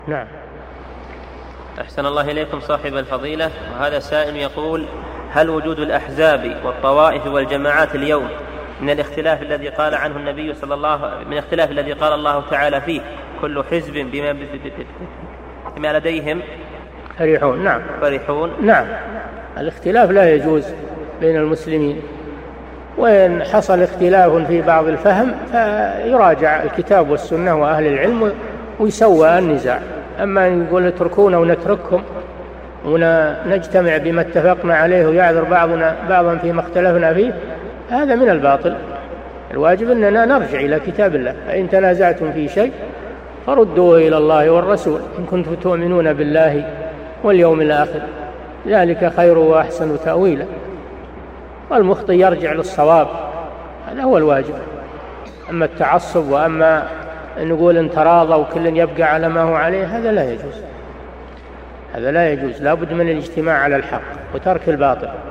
نعم. أحسن الله إليكم صاحب الفضيلة. وهذا سائل يقول: هل وجود الأحزاب والطوائف والجماعات اليوم من الاختلاف الذي قال عنه النبي صلى الله عليه وسلم، من الاختلاف الذي قال الله تعالى فيه: كل حزب بما لديهم فرحون؟ نعم. فرحون. نعم. الاختلاف لا يجوز بين المسلمين، وإن حصل اختلاف في بعض الفهم فيراجع الكتاب والسنة وأهل العلم ويسوى النزاع. أما أن يقول اتركونا ونترككم ونجتمع بما اتفقنا عليه ويعذر بعضنا بعضا فيما اختلفنا فيه، هذا من الباطل. الواجب أننا نرجع إلى كتاب الله: فإن تنازعتم في شيء فردوه إلى الله والرسول إن كنتم تؤمنون بالله واليوم الآخر، ذلك خير وأحسن تأويلا. والمخطئ يرجع للصواب، هذا هو الواجب. أما التعصب وأما أن نقول إن تراضى وكل يبقى على ما هو عليه، هذا لا يجوز. هذا لا يجوز. لا بد من الاجتماع على الحق وترك الباطل.